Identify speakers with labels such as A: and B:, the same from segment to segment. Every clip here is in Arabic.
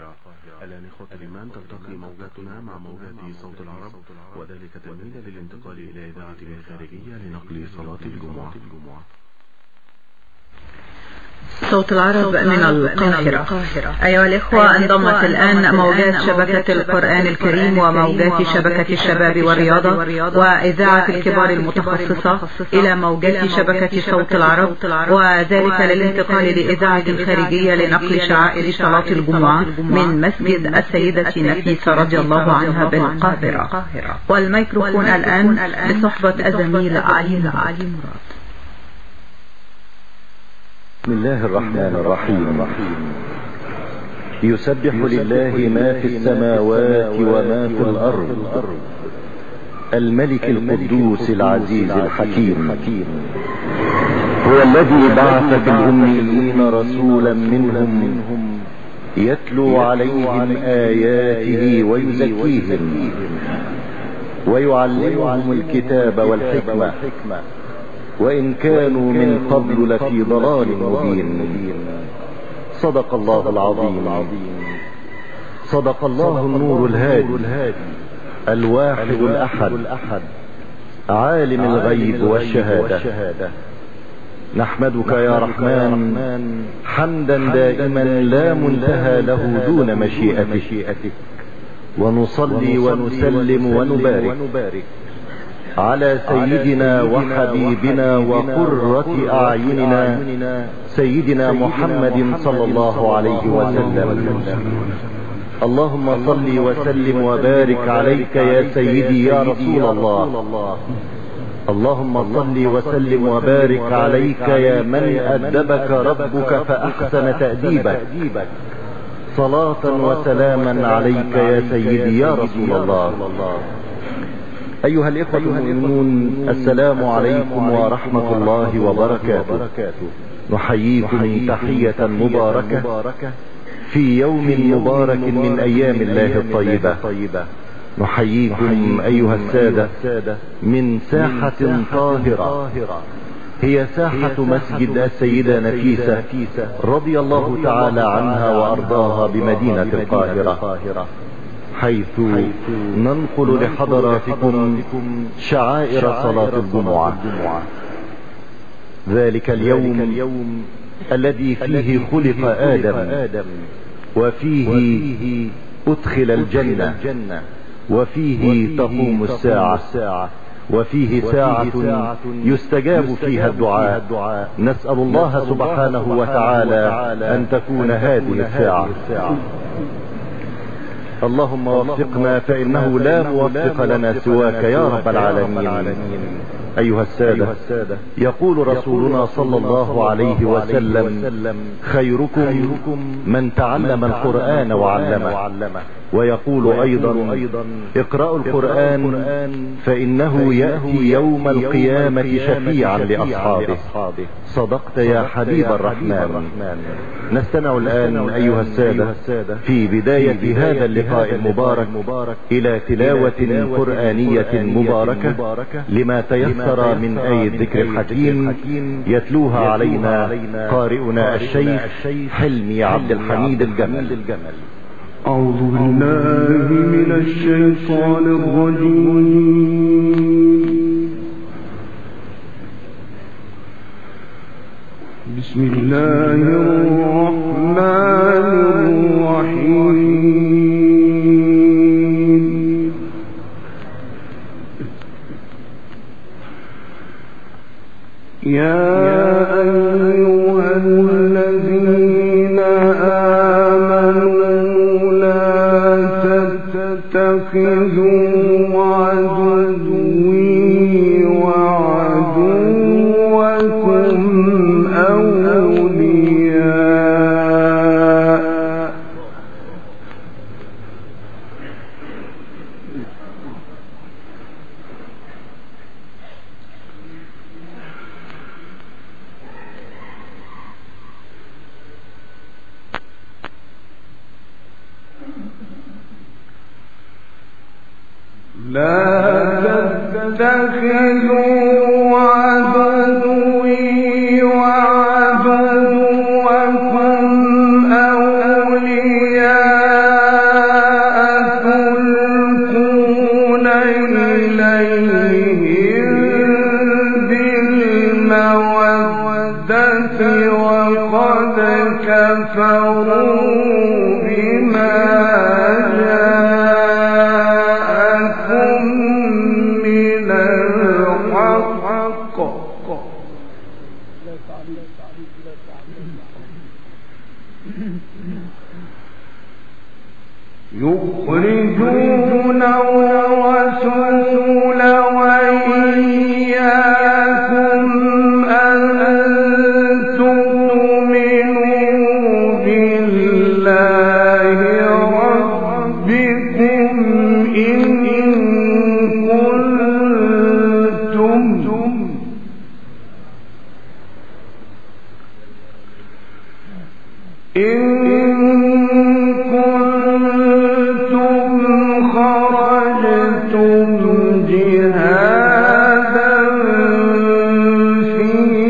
A: الآن إخوة الإيمان تلتقي موجاتنا مع موجات صوت العرب، وذلك تمهيدا للانتقال إلى إذاعة خارجية لنقل صلاة الجمعة.
B: صوت العرب من القاهرة. أيها الإخوة، انضمت الآن موجات شبكة القرآن الكريم وموجات شبكة الشباب والرياضة وإذاعة الكبار المتخصصة إلى موجات شبكة صوت العرب، وذلك للانتقال لإذاعة خارجية لنقل شعائر صلاة الجمعة من مسجد السيدة نفيسة رضي الله عنها بالقاهرة. والميكروفون الآن بصحبة الزميل علي مراد.
C: بسم الله الرحمن الرحيم. يسبح لله ما في السماوات وما في الأرض، الملك القدوس العزيز الحكيم. هو الذي بعث في الأميين رسولا منهم يتلو عليهم آياته ويزكيهم ويعلمهم الكتاب والحكمة وإن كانوا من قبل لفي ضلال مبين. صدق الله العظيم. صدق الله النور الهادي الواحد الأحد عالم الغيب والشهادة. نحمدك يا رحمن حمدا دائما لا منتهى له دون مشيئتك، ونصلي ونسلم ونبارك على سيدنا وحبيبنا وقرة أعيننا سيدنا محمد صلى الله عليه وسلم. اللهم صل وسلم وبارك عليك يا سيدي يا رسول الله. اللهم صل وسلم وبارك عليك يا من أدبك ربك فأحسن تأديبك. صلاة وسلاما عليك يا سيدي يا رسول الله. أيها الإخوة المؤمنون، السلام عليكم ورحمة الله وبركاته. نحييكم تحية مباركة في يوم مبارك من أيام الله الطيبة. نحييكم أيها السادة من ساحة طاهرة، هي ساحة مسجد السيدة نفيسة رضي الله تعالى عنها وأرضاها بمدينة القاهرة، حيث ننقل لحضراتكم شعائر صلاة الجمعة. ذلك اليوم الذي فيه خلق آدم، وفيه أدخل الجنة، وفيه تقوم الساعة، وفيه ساعة يستجاب فيها الدعاء. نسأل الله سبحانه وتعالى أن تكون هذه الساعة. اللهم وفقنا، فإنه لا موفق لنا سواك يا رب العالمين. أيها السادة، يقول رسولنا صلى الله عليه وسلم: خيركم من تعلم القرآن وعلمه. ويقول أيضا: اقرأوا القرآن فإنه يأتي يوم القيامة شفيعا لأصحابه. صدقت يا حبيب الرحمن. نستمع الآن أيها السادة في بداية هذا اللقاء المبارك إلى تلاوة قرآنية مباركة لما تيسر من آية الذكر الحكيم، يتلوها علينا قارئنا الشيخ حلمي عبد الحميد الجمل.
D: أعوذ بالله من الشيطان الرجيم. بسم الله الرحمن الرحيم. يا أيها الذين آمنوا لا تتخذوا عدوي وعدوكم أولياء أولياء يخرجون الرسول وإياكم أن تؤمنوا بالله ربكم إن كنتم خرجتم جهادا في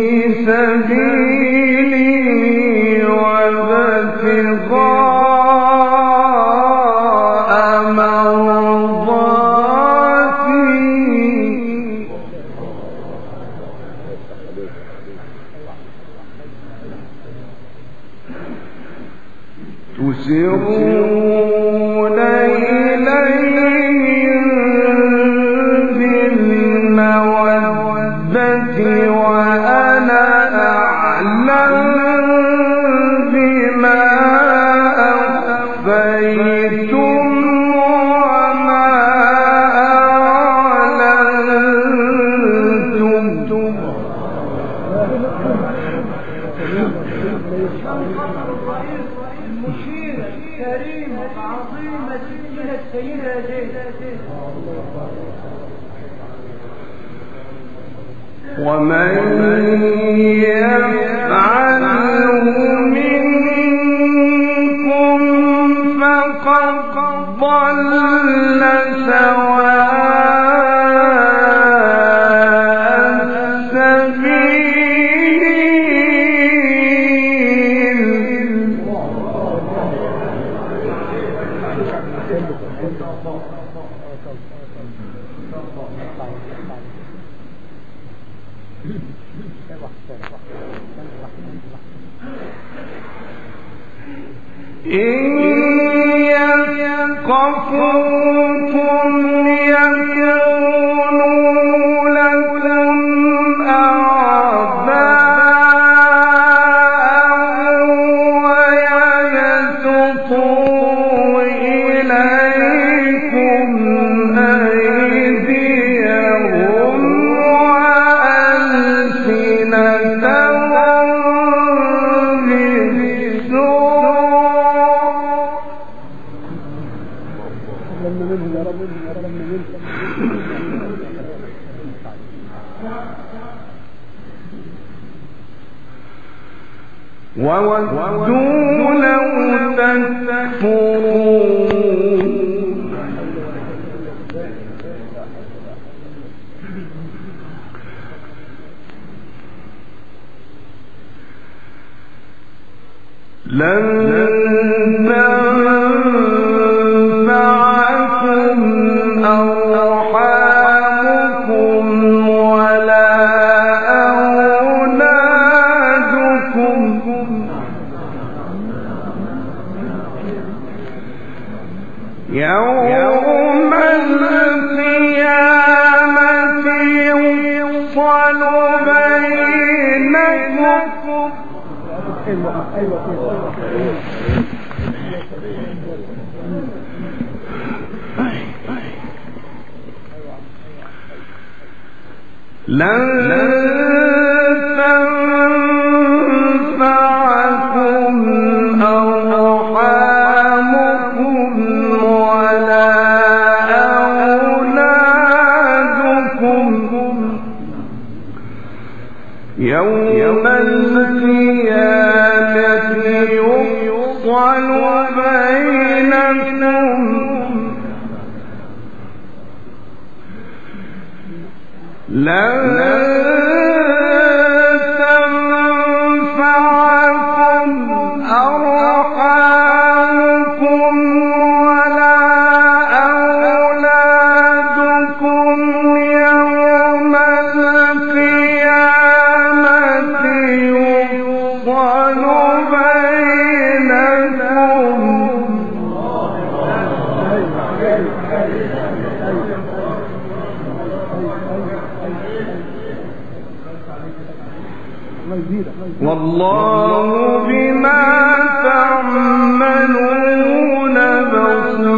D: سبيلي وابتغاء مرضاتي تسرون إليهم بالمودة وأنا أعلم بما أخفيتم وما أعلنتم
E: المشير الكريم العظيم السيدة السيدة
D: ومن يفعله منكم فقد ضل سواء السبيل. إن يثقفوكم يكونوا لكم أعداء ويبسطوا إليكم أيديهم وألسنتهم بالسوء وودوا لو تكفرون. لن تنفعكم أرحامكم ولا أولادكم يوم القيامة يفصل بينكم. لن تنفعكم أرحامكم ولا أولادكم يوم القيامة يفصل بينكم. لن تنفعكم أرحامكم ولا أولادكم يوم القيامة يفصل بينكم. والله بما تعملون بصير.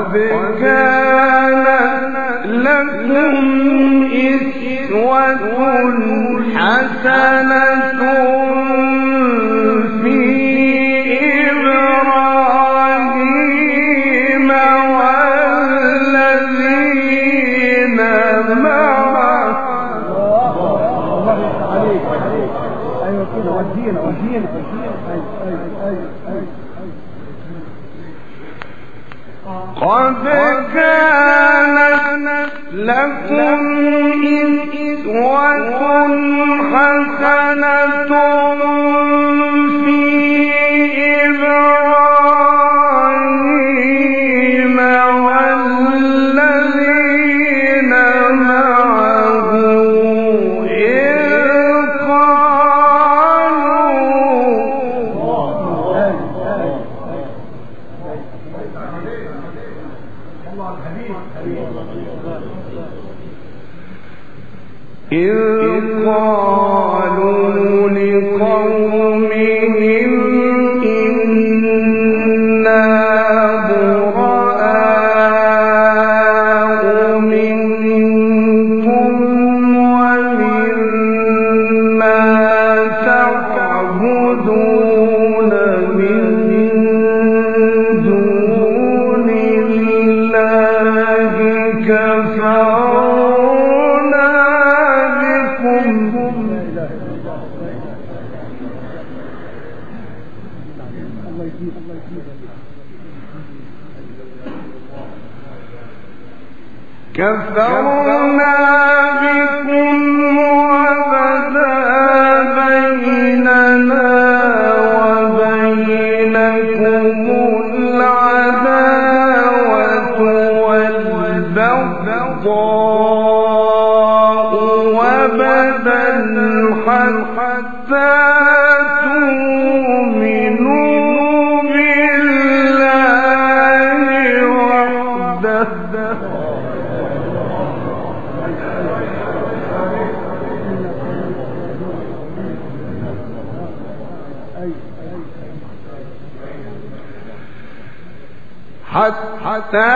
D: قد كان لكم إسوة حسنة في إبراهيم والذين معه.
E: أيوة كده ودينا
D: قد كان لكم إسوة حسنة في إبراهيم والذين معه إذ قالوا لقومهم إنا براء منكم ومما تعبدون من دون الله كفرنا بكم. كفرنا بكم وبدا بيننا وبينكم العداوة والبغضاء وبدا حتى تؤمنوا بالله وحده. حتى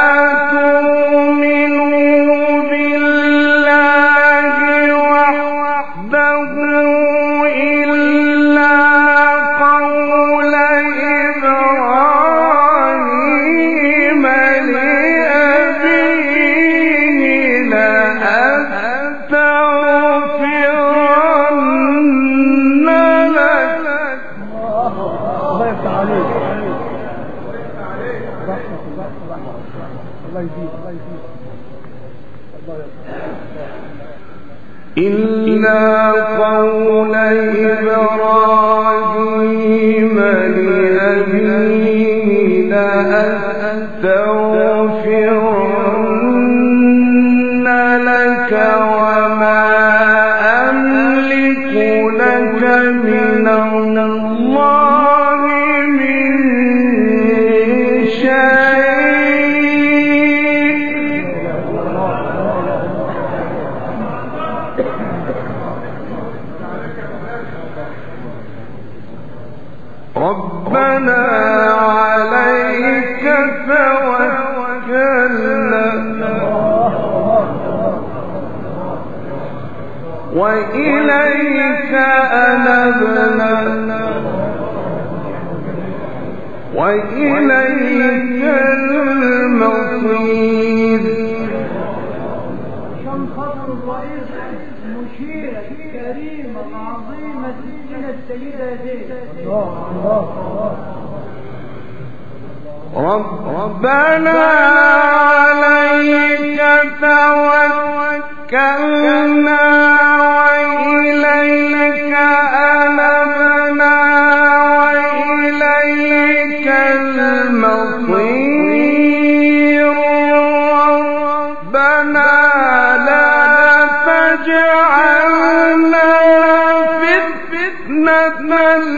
D: تؤمنوا بالله وحده إلا قول إبراهيم لأبيه لأستغفرن لك.
E: الله يفتح عليك.
D: إلا قول إبراهيم لأبيه لأستغفرن لك وما أملك لك من الله من ربنا عليك توكلنا وإليك أنبنا وإليك المصير.
E: عشان خاطر الرئيس المشير الكريم العظيم السيدة السيدة زينب.
D: ربنا عليك توكلنا وإليك أنبنا وإليك المصير. ربنا لا تجعلنا فتنة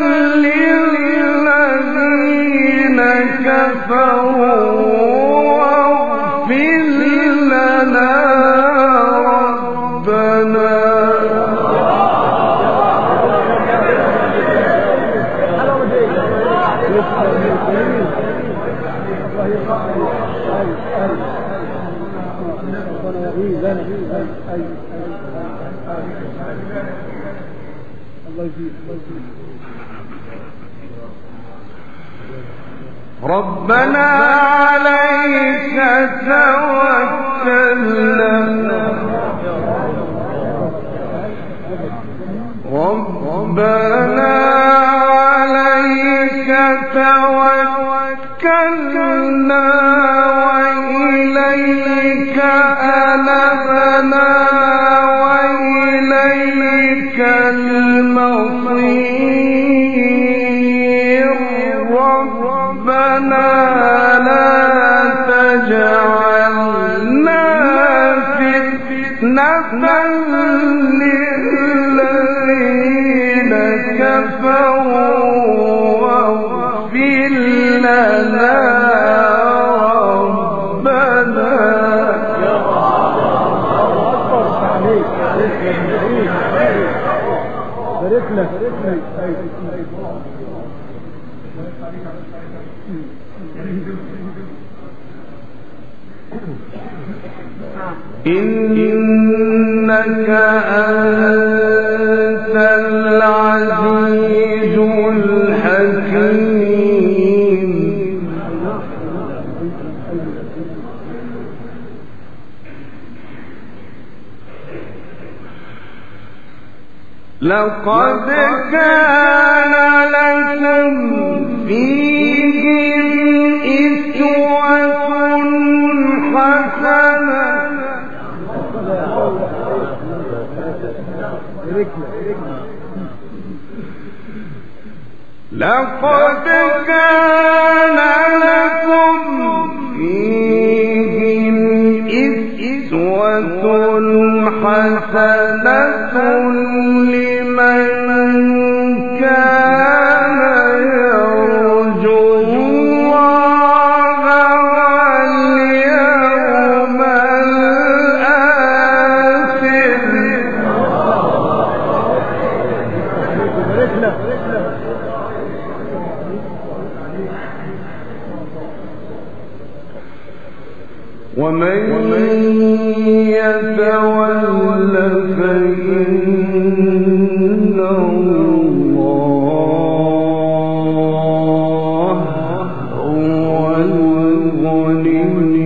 D: للذين كفروا واغفر لنا ربنا. ربنا عليك توكلنا ربنا عليك توكلنا وإليك أنبنا وإليك المصير ربنا لا تجعلنا فتنة للذين كفروا واغفر لنا ربنا إنك أنت العزيز الحكيم لقد كان لكم فيهم أسوة حسنة لقد كان لكم فيهم أسوة حسنة لمن كان يرجو الله واليوم الآخر ومن يتول فإن الله هو الغني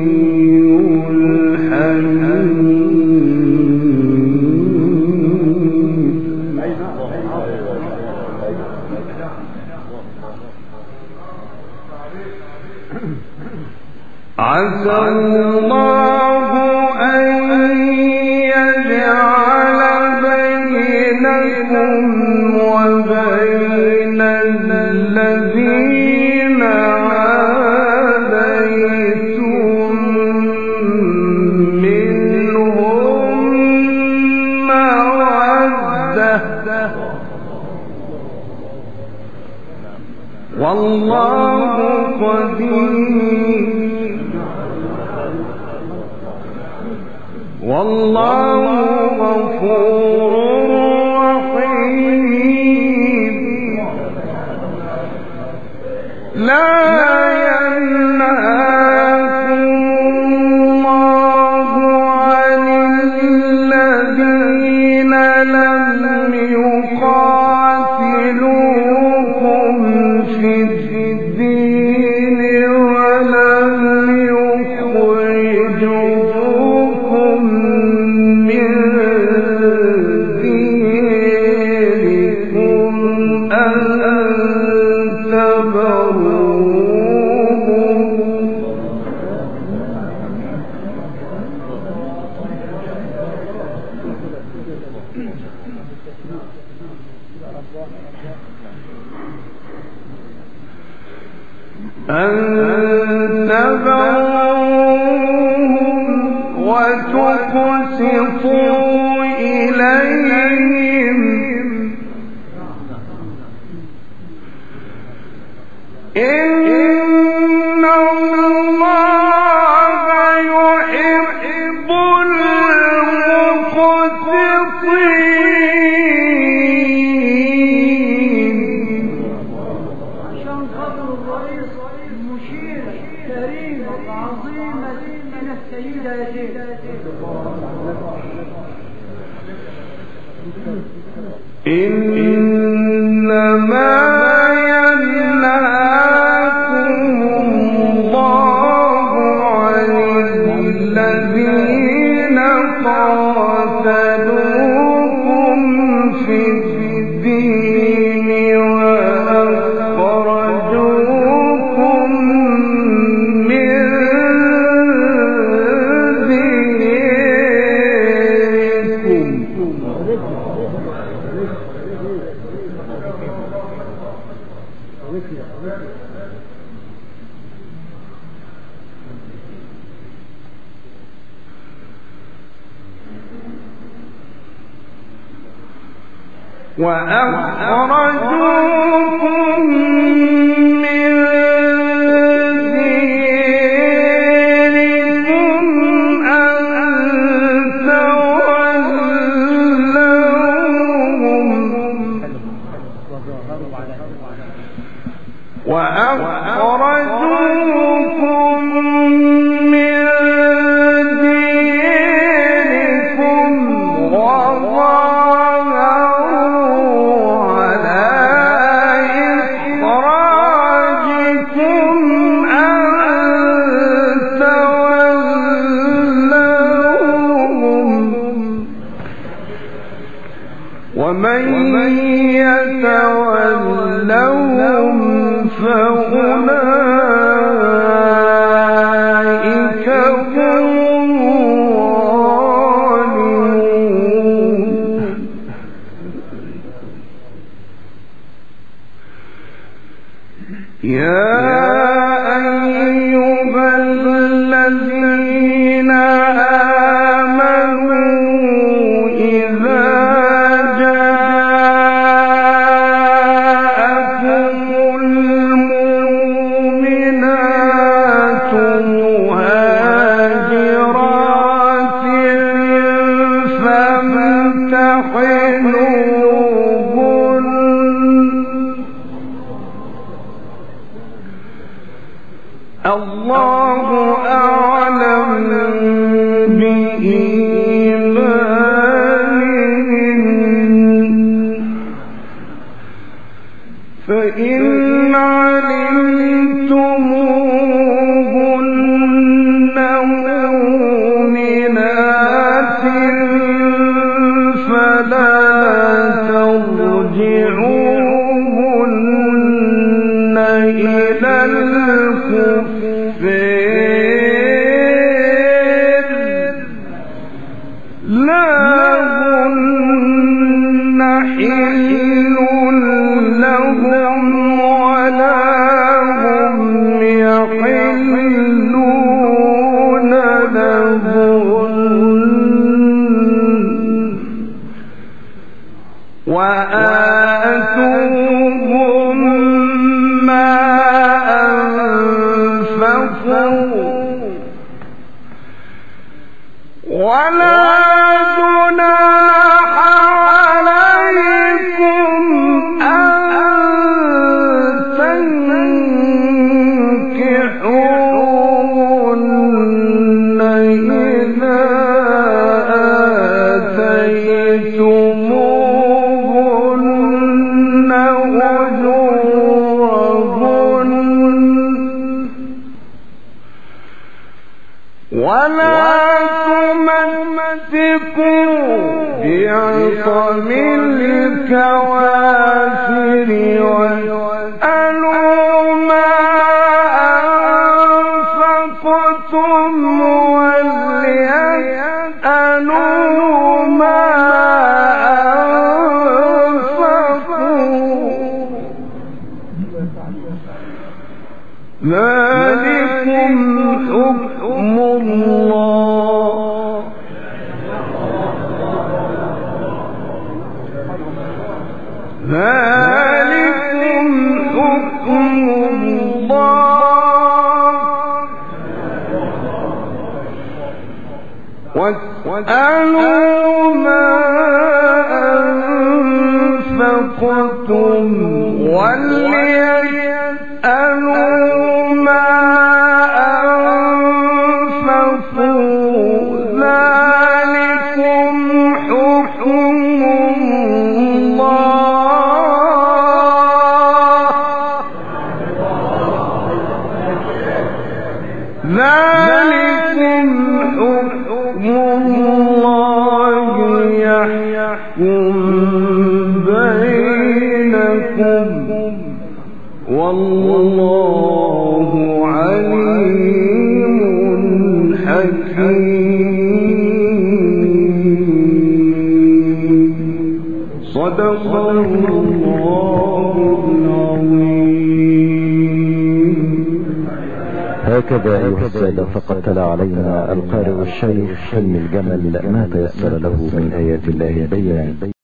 D: الحميد عسى الله أن يجعل بينكم وبين الذين عاديتم منهم مودة والله قدير والله غفور رحيم لا ينهاكم الله عن الذين لم يقاتلوكم في الدين ولم يخرجوكم من دينكم أن تبروهم وتقسطوا إليهم إن الله يحب المقسطين.
E: عشان خاطر الرئيس المشير الكريم العظيم السيدة يزيد
D: إنما ينهاكم الله عن الذين قاتلوكم في الدين وأخرجوكم من ديركم. وأخرجوكم من ديركم أن تولوهم وأخرجوكم من ديركم وظاهروا على إخراجكم أن تولوهم ومن يتولوهم فأولئك هم الظالمون. يا أيها الذين آمنوا إذا جاءكم المؤمنات مهاجرات فامتحنوهن الله أعلم بإيمانهن فإن علمتموهن مؤمنات فلا ترجعوهن إلى الكفار لا هن حل لهم ولا هم يحلون لهن وآتوهم ما أنفقوا ولا جناح عليكم أن تنكحوهن إذا آتيتموهن أجورهن ولا تمسكوا بعصم الكوافر واسألوا ما أنفقتم وليسألوا ما أنفقوا ذلكم حكم الله ذلكم حكم الله واسألوا ما أنفقتم وليسألوا ما أنفقوا ذلكم حكم يحكم بينكم والله عليم حكيم. صدق الله العظيم.
C: هكذا أيها السادة فقد تلا علينا القارئ الشيخ حلمي الجمل ما تيسر له من آيات الله البينات.